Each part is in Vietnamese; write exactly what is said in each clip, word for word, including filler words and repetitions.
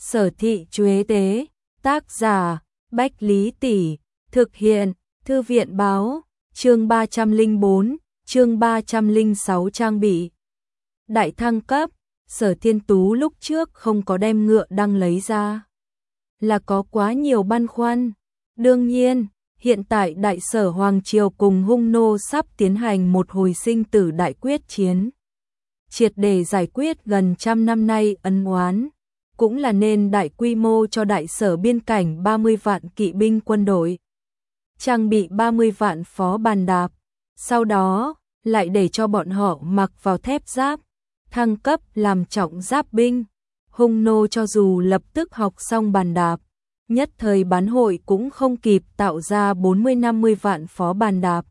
Sở Thị Chuế Tế, tác giả, Bách Lý Tỷ, thực hiện, Thư viện Báo, chương ba trăm lẻ bốn, chương ba trăm lẻ sáu trang bị. Đại thăng cấp, Sở Thiên Tú lúc trước không có đem ngựa đăng lấy ra. Là có quá nhiều băn khoăn. Đương nhiên, hiện tại Đại Sở Hoàng Triều cùng Hung Nô sắp tiến hành một hồi sinh tử đại quyết chiến. Triệt để giải quyết gần trăm năm nay ân oán, cũng là nên đại quy mô cho Đại Sở biên cảnh ba mươi vạn kỵ binh quân đội, trang bị ba mươi vạn phó bàn đạp, sau đó lại để cho bọn họ mặc vào thép giáp, thăng cấp làm trọng giáp binh. Hung Nô cho dù lập tức học xong bàn đạp, nhất thời bán hội cũng không kịp tạo ra bốn mươi năm mươi vạn phó bàn đạp.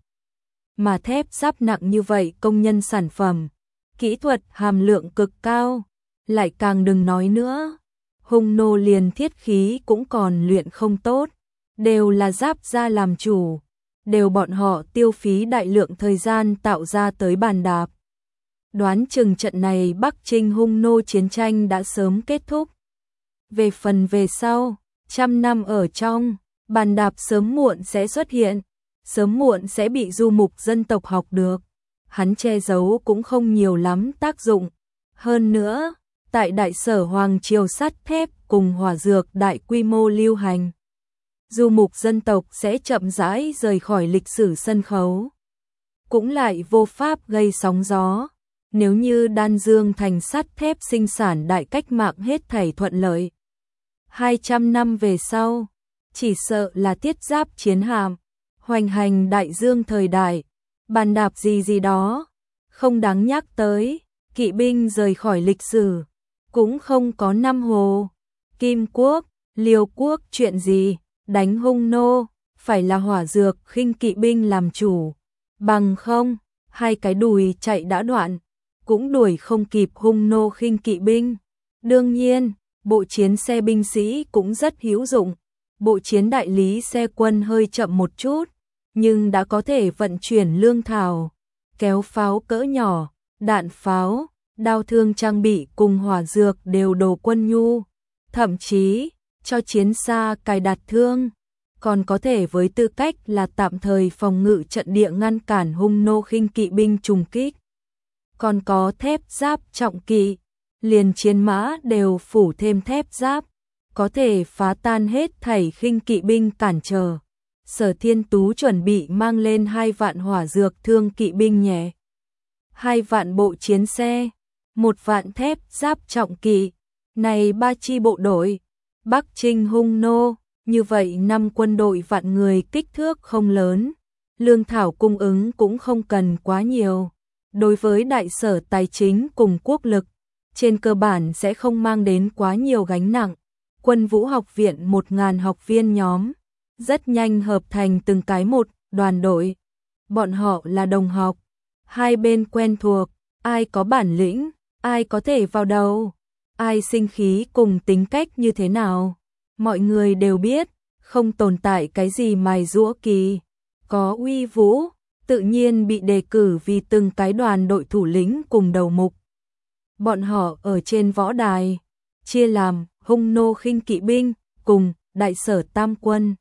Mà thép giáp nặng như vậy công nhân sản phẩm, kỹ thuật hàm lượng cực cao, lại càng đừng nói nữa. Hung Nô liền thiết khí cũng còn luyện không tốt, đều là giáp gia làm chủ, đều bọn họ tiêu phí đại lượng thời gian tạo ra tới bàn đạp. Đoán chừng trận này Bắc Trinh Hung Nô chiến tranh đã sớm kết thúc. Về phần về sau, trăm năm ở trong, bàn đạp sớm muộn sẽ xuất hiện, sớm muộn sẽ bị du mục dân tộc học được. Hắn che giấu cũng không nhiều lắm tác dụng. Hơn nữa, tại Đại Sở Hoàng Triều sắt thép cùng hỏa dược đại quy mô lưu hành, du mục dân tộc sẽ chậm rãi rời khỏi lịch sử sân khấu, cũng lại vô pháp gây sóng gió. Nếu như Đan Dương thành sắt thép sinh sản đại cách mạng hết thảy thuận lợi, hai trăm năm về sau, chỉ sợ là thiết giáp chiến hạm, hoành hành đại dương thời đại, bàn đạp gì gì đó, không đáng nhắc tới, kỵ binh rời khỏi lịch sử, cũng không có năm Hồ, Kim Quốc, Liêu Quốc chuyện gì, đánh Hung Nô, phải là hỏa dược khinh kỵ binh làm chủ, bằng không, hai cái đùi chạy đã đoạn, cũng đuổi không kịp Hung Nô khinh kỵ binh. Đương nhiên, bộ chiến xe binh sĩ cũng rất hữu dụng, bộ chiến đại lý xe quân hơi chậm một chút, nhưng đã có thể vận chuyển lương thảo, kéo pháo cỡ nhỏ, đạn pháo, đao thương trang bị cùng hỏa dược đều đồ quân nhu, thậm chí cho chiến xa cài đặt thương, còn có thể với tư cách là tạm thời phòng ngự trận địa ngăn cản Hung Nô khinh kỵ binh trùng kích. Còn có thép giáp trọng kỵ, liền chiến mã đều phủ thêm thép giáp, có thể phá tan hết thảy khinh kỵ binh cản trở. Sở Thiên Tú chuẩn bị mang lên hai vạn hỏa dược thương kỵ binh nhẹ, hai vạn bộ chiến xe, một vạn thép giáp trọng kỵ, này ba chi bộ đội, Bắc Trinh Hung Nô, như vậy năm quân đội vạn người kích thước không lớn, lương thảo cung ứng cũng không cần quá nhiều. Đối với Đại Sở tài chính cùng quốc lực, trên cơ bản sẽ không mang đến quá nhiều gánh nặng. Quân vũ học viện một ngàn học viên nhóm, rất nhanh hợp thành từng cái một đoàn đội. Bọn họ là đồng học, hai bên quen thuộc, ai có bản lĩnh, ai có thể vào đầu, ai sinh khí cùng tính cách như thế nào. Mọi người đều biết, không tồn tại cái gì mài giũa kỳ, có uy vũ, tự nhiên bị đề cử vì từng cái đoàn đội thủ lĩnh cùng đầu mục. Bọn họ ở trên võ đài, chia làm Hung Nô khinh kỵ binh cùng Đại Sở tam quân.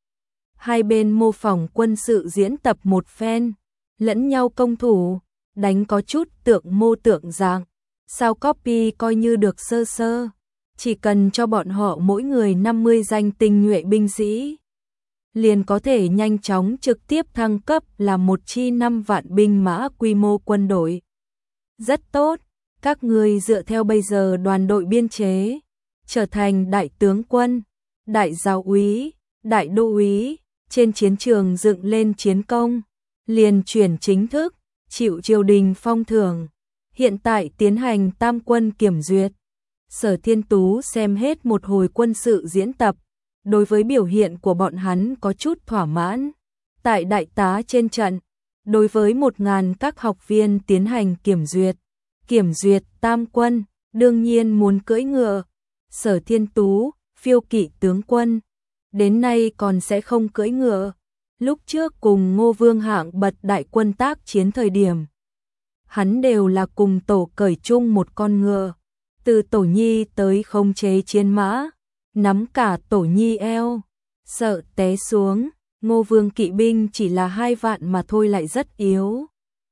Hai bên mô phỏng quân sự diễn tập một phen, lẫn nhau công thủ, đánh có chút tượng mô tượng dạng, sao copy coi như được sơ sơ, chỉ cần cho bọn họ mỗi người năm mươi danh tinh nhuệ binh sĩ, liền có thể nhanh chóng trực tiếp thăng cấp là một chi năm vạn binh mã quy mô quân đội. Rất tốt, các người dựa theo bây giờ đoàn đội biên chế, trở thành đại tướng quân, đại giáo úy, đại đô úy, trên chiến trường dựng lên chiến công, liền chuyển chính thức, chịu triều đình phong thưởng, hiện tại tiến hành tam quân kiểm duyệt. Sở Thiên Tú xem hết một hồi quân sự diễn tập, đối với biểu hiện của bọn hắn có chút thỏa mãn. Tại đại tá trên trận, đối với một ngàn các học viên tiến hành kiểm duyệt, kiểm duyệt tam quân, đương nhiên muốn cưỡi ngựa. Sở Thiên Tú, phiêu kỵ tướng quân, đến nay còn sẽ không cưỡi ngựa. Lúc trước cùng Ngô Vương hạng bật đại quân tác chiến thời điểm, hắn đều là cùng tổ cởi chung một con ngựa. từ Tổ Nhi tới khống chế chiến mã, nắm cả Tổ Nhi eo, sợ té xuống. Ngô Vương kỵ binh chỉ là hai vạn mà thôi lại rất yếu.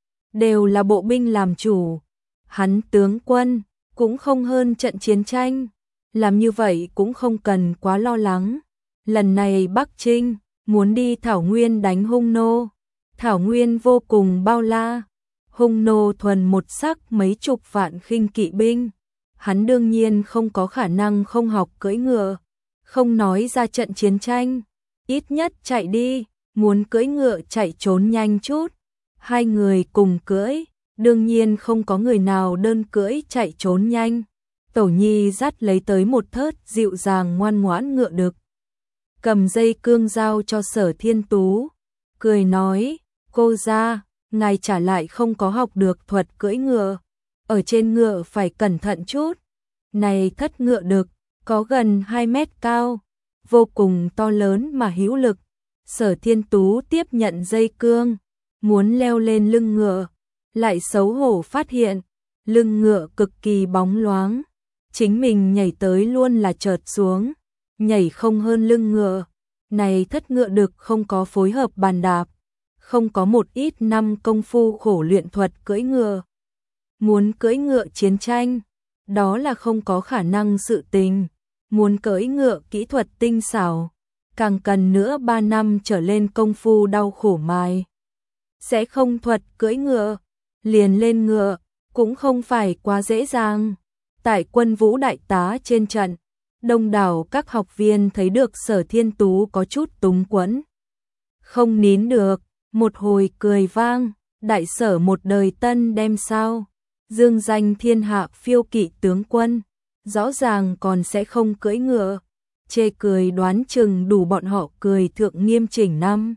Đều là bộ binh làm chủ. Hắn tướng quân cũng không hơn trận chiến tranh. Làm như vậy cũng không cần quá lo lắng. Lần này Bắc Trinh muốn đi Thảo Nguyên đánh Hung Nô. Thảo Nguyên vô cùng bao la. Hung Nô thuần một sắc mấy chục vạn khinh kỵ binh. Hắn đương nhiên không có khả năng không học cưỡi ngựa. Không nói ra trận chiến tranh. Ít nhất chạy đi, muốn cưỡi ngựa chạy trốn nhanh chút. Hai người cùng cưỡi, đương nhiên không có người nào đơn cưỡi chạy trốn nhanh. Tổ Nhi dắt lấy tới một thớt dịu dàng ngoan ngoãn ngựa đực. Cầm dây cương giao cho Sở Thiên Tú, cười nói, cô ra, ngài trả lại không có học được thuật cưỡi ngựa. Ở trên ngựa phải cẩn thận chút. Này thất ngựa đực, có gần hai mét cao. Vô cùng to lớn mà hữu lực. Sở Thiên Tú tiếp nhận dây cương, muốn leo lên lưng ngựa, lại xấu hổ phát hiện, lưng ngựa cực kỳ bóng loáng, chính mình nhảy tới luôn là chợt xuống, nhảy không hơn lưng ngựa. Này thất ngựa đực không có phối hợp bàn đạp, không có một ít năm công phu khổ luyện thuật cưỡi ngựa. Muốn cưỡi ngựa chiến tranh, đó là không có khả năng sự tình. Muốn cưỡi ngựa kỹ thuật tinh xảo, càng cần nữa ba năm trở lên công phu đau khổ mài. Sẽ không thuật cưỡi ngựa, liền lên ngựa, cũng không phải quá dễ dàng. Tại Quân Vũ đại tá trên trận, đông đảo các học viên thấy được Sở Thiên Tú có chút túng quẫn. Không nín được, một hồi cười vang, đại sở một đời tân đem sao, dương danh thiên hạ phiêu kỵ tướng quân. Rõ ràng còn sẽ không cưỡi ngựa, chê cười đoán chừng đủ bọn họ cười thượng nghiêm chỉnh năm.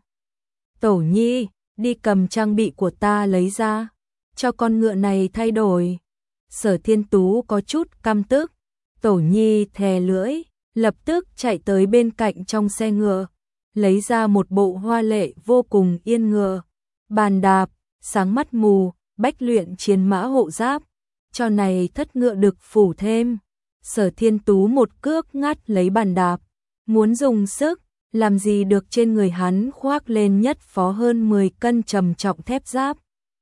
Tổ Nhi, đi cầm trang bị của ta lấy ra, cho con ngựa này thay đổi. Sở Thiên Tú có chút căm tức, Tổ Nhi thè lưỡi, lập tức chạy tới bên cạnh trong xe ngựa, lấy ra một bộ hoa lệ vô cùng yên ngựa, bàn đạp, sáng mắt mù, bách luyện chiến mã hộ giáp, cho này thất ngựa đực phủ thêm. Sở Thiên Tú một cước ngắt lấy bàn đạp, muốn dùng sức, làm gì được trên người hắn khoác lên nhất phó hơn mười cân trầm trọng thép giáp.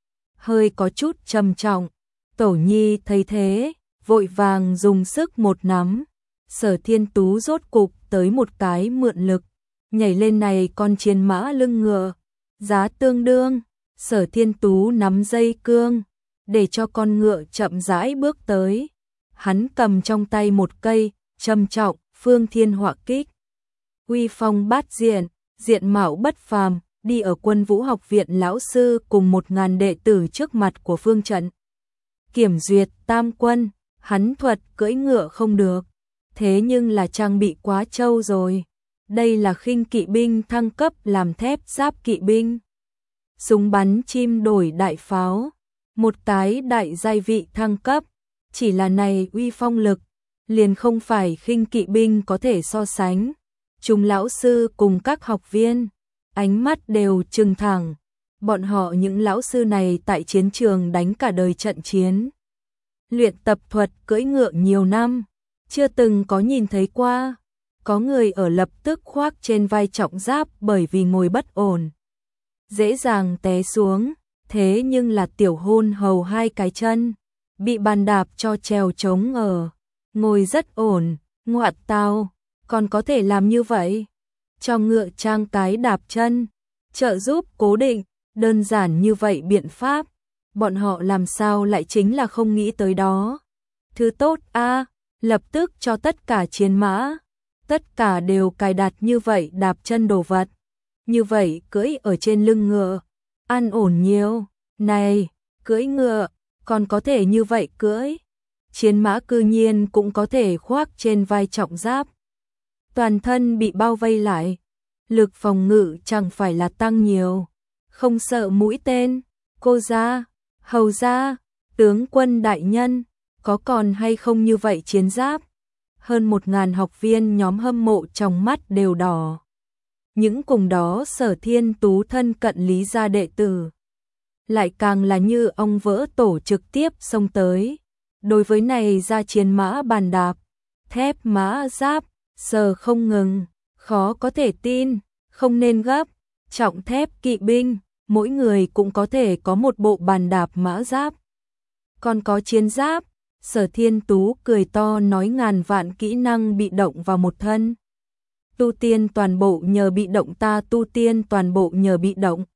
Hơi có chút trầm trọng, Tổ Nhi thấy thế, vội vàng dùng sức một nắm. Sở Thiên Tú rốt cục tới một cái mượn lực, nhảy lên này con chiến mã lưng ngựa, giá tương đương. Sở Thiên Tú nắm dây cương, để cho con ngựa chậm rãi bước tới. Hắn cầm trong tay một cây, trầm trọng, phương thiên họa kích. Uy phong bát diện, diện mạo bất phàm, đi ở Quân Vũ học viện lão sư cùng một ngàn đệ tử trước mặt của phương trận. Kiểm duyệt tam quân, hắn thuật cưỡi ngựa không được, thế nhưng là trang bị quá trâu rồi. Đây là khinh kỵ binh thăng cấp làm thép giáp kỵ binh. Súng bắn chim đổi đại pháo, một cái đại giai vị thăng cấp. Chỉ là này uy phong lực, liền không phải khinh kỵ binh có thể so sánh. Chúng lão sư cùng các học viên, ánh mắt đều trừng thẳng. Bọn họ những lão sư này tại chiến trường đánh cả đời trận chiến. Luyện tập thuật cưỡi ngựa nhiều năm, chưa từng có nhìn thấy qua. Có người ở lập tức khoác trên vai trọng giáp bởi vì ngồi bất ổn. Dễ dàng té xuống, thế nhưng là tiểu hôn hầu hai cái chân. Bị bàn đạp cho trèo trống ở, ngồi rất ổn, ngoạn tao, còn có thể làm như vậy. Cho ngựa trang cái đạp chân, trợ giúp cố định, đơn giản như vậy biện pháp. Bọn họ làm sao lại chính là không nghĩ tới đó. Thứ tốt a, lập tức cho tất cả chiến mã, tất cả đều cài đặt như vậy đạp chân đồ vật. Như vậy cưỡi ở trên lưng ngựa, an ổn nhiều. Này, cưỡi ngựa, còn có thể như vậy cưỡi. Chiến mã cư nhiên cũng có thể khoác trên vai trọng giáp. Toàn thân bị bao vây lại, lực phòng ngự chẳng phải là tăng nhiều. Không sợ mũi tên. Cô gia, hầu gia, tướng quân đại nhân, có còn hay không như vậy chiến giáp? Hơn một ngàn học viên nhóm hâm mộ trong mắt đều đỏ. Những cùng đó Sở Thiên Tú thân cận Lý gia đệ tử, lại càng là như ong vỡ tổ trực tiếp xông tới. Đối với này ra chiến mã bàn đạp, thép mã giáp, sờ không ngừng, khó có thể tin, không nên gấp, trọng thép kỵ binh, mỗi người cũng có thể có một bộ bàn đạp mã giáp. Còn có chiến giáp, Sở Thiên Tú cười to nói ngàn vạn kỹ năng bị động vào một thân. Tu tiên toàn bộ nhờ bị động ta tu tiên toàn bộ nhờ bị động.